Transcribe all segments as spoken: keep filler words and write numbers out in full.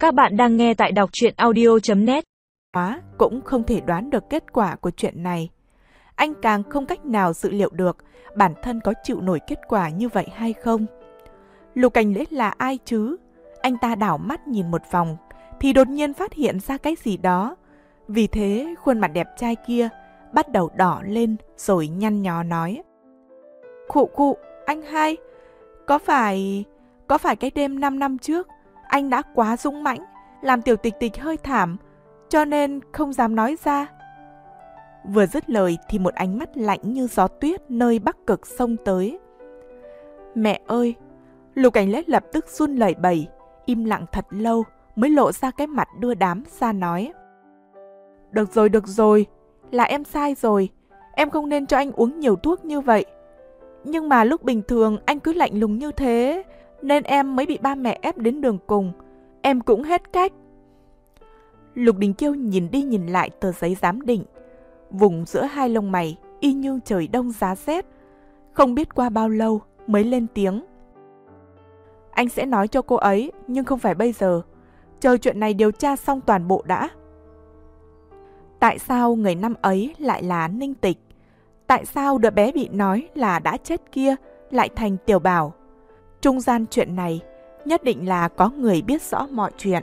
Các bạn đang nghe tại đọc truyện audio chấm net. Hóa cũng không thể đoán được kết quả của chuyện này. Anh càng không cách nào dự liệu được bản thân có chịu nổi kết quả như vậy hay không. Lục Cảnh Lễ là ai chứ? Anh ta đảo mắt nhìn một vòng thì đột nhiên phát hiện ra cái gì đó. Vì thế khuôn mặt đẹp trai kia bắt đầu đỏ lên rồi nhăn nhó nói: Khụ khụ, anh hai, có phải... có phải cái đêm năm năm trước anh đã quá dũng mãnh, làm tiểu tịch tịch hơi thảm, cho nên không dám nói ra. Vừa dứt lời thì một ánh mắt lạnh như gió tuyết nơi Bắc Cực xông tới. Mẹ ơi! Lục Cảnh Lễ lập tức run lẩy bẩy, im lặng thật lâu mới lộ ra cái mặt đưa đám ra nói: Được rồi, được rồi, là em sai rồi, em không nên cho anh uống nhiều thuốc như vậy. Nhưng mà lúc bình thường anh cứ lạnh lùng như thế, nên em mới bị ba mẹ ép đến đường cùng, em cũng hết cách. Lục Đình Kiêu nhìn đi nhìn lại tờ giấy giám định, vùng giữa hai lông mày y như trời đông giá rét. Không biết qua bao lâu mới lên tiếng: Anh sẽ nói cho cô ấy, nhưng không phải bây giờ, chờ chuyện này điều tra xong toàn bộ đã. Tại sao người năm ấy lại là Ninh Tịch? Tại sao đứa bé bị nói là đã chết kia lại thành Tiểu Bảo? Trung gian chuyện này nhất định là có người biết rõ mọi chuyện.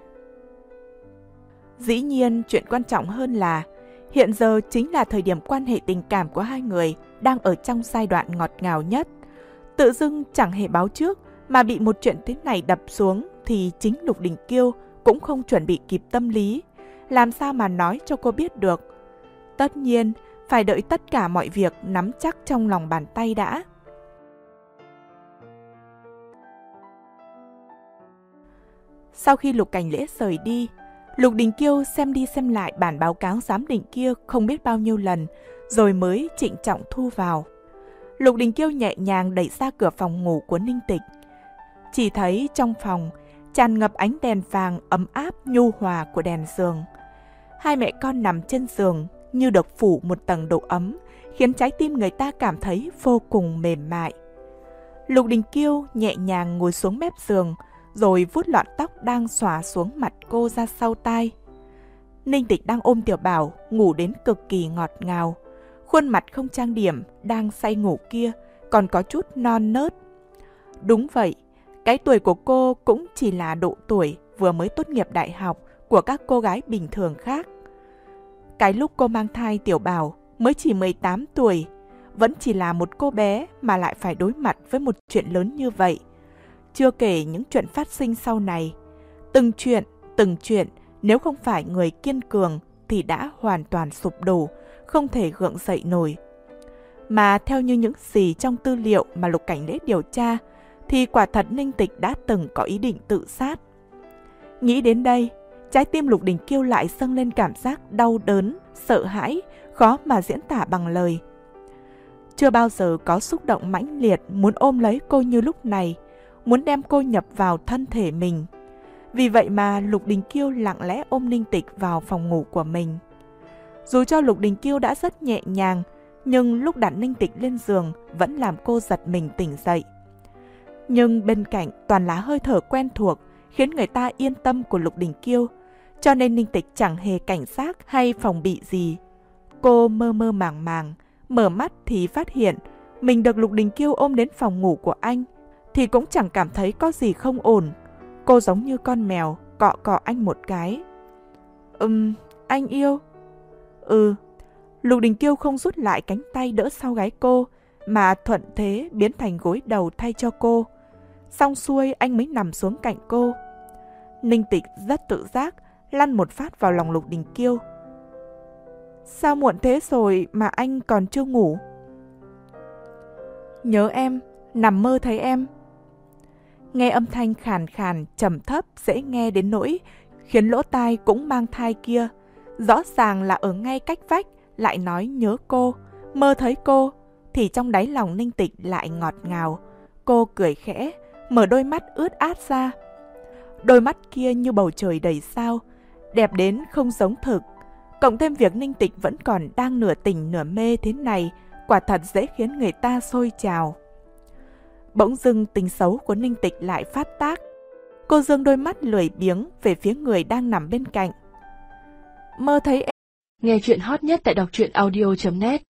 Dĩ nhiên chuyện quan trọng hơn là hiện giờ chính là thời điểm quan hệ tình cảm của hai người đang ở trong giai đoạn ngọt ngào nhất. Tự dưng chẳng hề báo trước mà bị một chuyện thế này đập xuống thì chính Lục Đình Kiêu cũng không chuẩn bị kịp tâm lý, làm sao mà nói cho cô biết được. Tất nhiên phải đợi tất cả mọi việc nắm chắc trong lòng bàn tay đã. Sau khi Lục Cảnh Lễ rời đi, Lục Đình Kiêu xem đi xem lại bản báo cáo giám định kia không biết bao nhiêu lần, rồi mới trịnh trọng thu vào. Lục Đình Kiêu nhẹ nhàng đẩy ra cửa phòng ngủ của Ninh Tịch. Chỉ thấy trong phòng tràn ngập ánh đèn vàng ấm áp nhu hòa của đèn giường. Hai mẹ con nằm trên giường như được phủ một tầng độ ấm, khiến trái tim người ta cảm thấy vô cùng mềm mại. Lục Đình Kiêu nhẹ nhàng ngồi xuống mép giường, rồi vuốt lọn tóc đang xõa xuống mặt cô ra sau tai. Ninh Tịch đang ôm Tiểu Bảo ngủ đến cực kỳ ngọt ngào. Khuôn mặt không trang điểm đang say ngủ kia còn có chút non nớt. Đúng vậy, cái tuổi của cô cũng chỉ là độ tuổi vừa mới tốt nghiệp đại học của các cô gái bình thường khác. Cái lúc cô mang thai Tiểu Bảo mới chỉ mười tám tuổi, vẫn chỉ là một cô bé mà lại phải đối mặt với một chuyện lớn như vậy. Chưa kể những chuyện phát sinh sau này. Từng chuyện, từng chuyện, nếu không phải người kiên cường thì đã hoàn toàn sụp đổ, không thể gượng dậy nổi. Mà theo như những gì trong tư liệu mà Lục Cảnh Lễ điều tra, thì quả thật Ninh Tịch đã từng có ý định tự sát. Nghĩ đến đây, trái tim Lục Đình Kiêu lại dâng lên cảm giác đau đớn, sợ hãi, khó mà diễn tả bằng lời. Chưa bao giờ có xúc động mãnh liệt muốn ôm lấy cô như lúc này, muốn đem cô nhập vào thân thể mình. Vì vậy mà Lục Đình Kiêu lặng lẽ ôm Ninh Tịch vào phòng ngủ của mình. Dù cho Lục Đình Kiêu đã rất nhẹ nhàng, nhưng lúc đặt Ninh Tịch lên giường vẫn làm cô giật mình tỉnh dậy. Nhưng bên cạnh toàn là hơi thở quen thuộc khiến người ta yên tâm của Lục Đình Kiêu, cho nên Ninh Tịch chẳng hề cảnh giác hay phòng bị gì. Cô mơ mơ màng màng, mở mắt thì phát hiện mình được Lục Đình Kiêu ôm đến phòng ngủ của anh, thì cũng chẳng cảm thấy có gì không ổn. Cô giống như con mèo cọ cọ anh một cái. Ừm, anh yêu. Ừ. Lục Đình Kiêu không rút lại cánh tay đỡ sau gáy cô, mà thuận thế biến thành gối đầu thay cho cô. Xong xuôi anh mới nằm xuống cạnh cô. Ninh Tịch rất tự giác lăn một phát vào lòng Lục Đình Kiêu. Sao muộn thế rồi mà anh còn chưa ngủ? Nhớ em, nằm mơ thấy em. Nghe âm thanh khàn khàn, trầm thấp, dễ nghe đến nỗi khiến lỗ tai cũng mang thai kia, rõ ràng là ở ngay cách vách, lại nói nhớ cô, mơ thấy cô, thì trong đáy lòng Ninh Tịch lại ngọt ngào. Cô cười khẽ, mở đôi mắt ướt át ra. Đôi mắt kia như bầu trời đầy sao, đẹp đến không giống thực. Cộng thêm việc Ninh Tịch vẫn còn đang nửa tỉnh nửa mê thế này, quả thật dễ khiến người ta sôi trào. Bỗng dưng tính xấu của Ninh Tịch lại phát tác. Cô dương đôi mắt lười biếng về phía người đang nằm bên cạnh. Mơ thấy em. Nghe chuyện hot nhất tại đọc truyện audio chấm net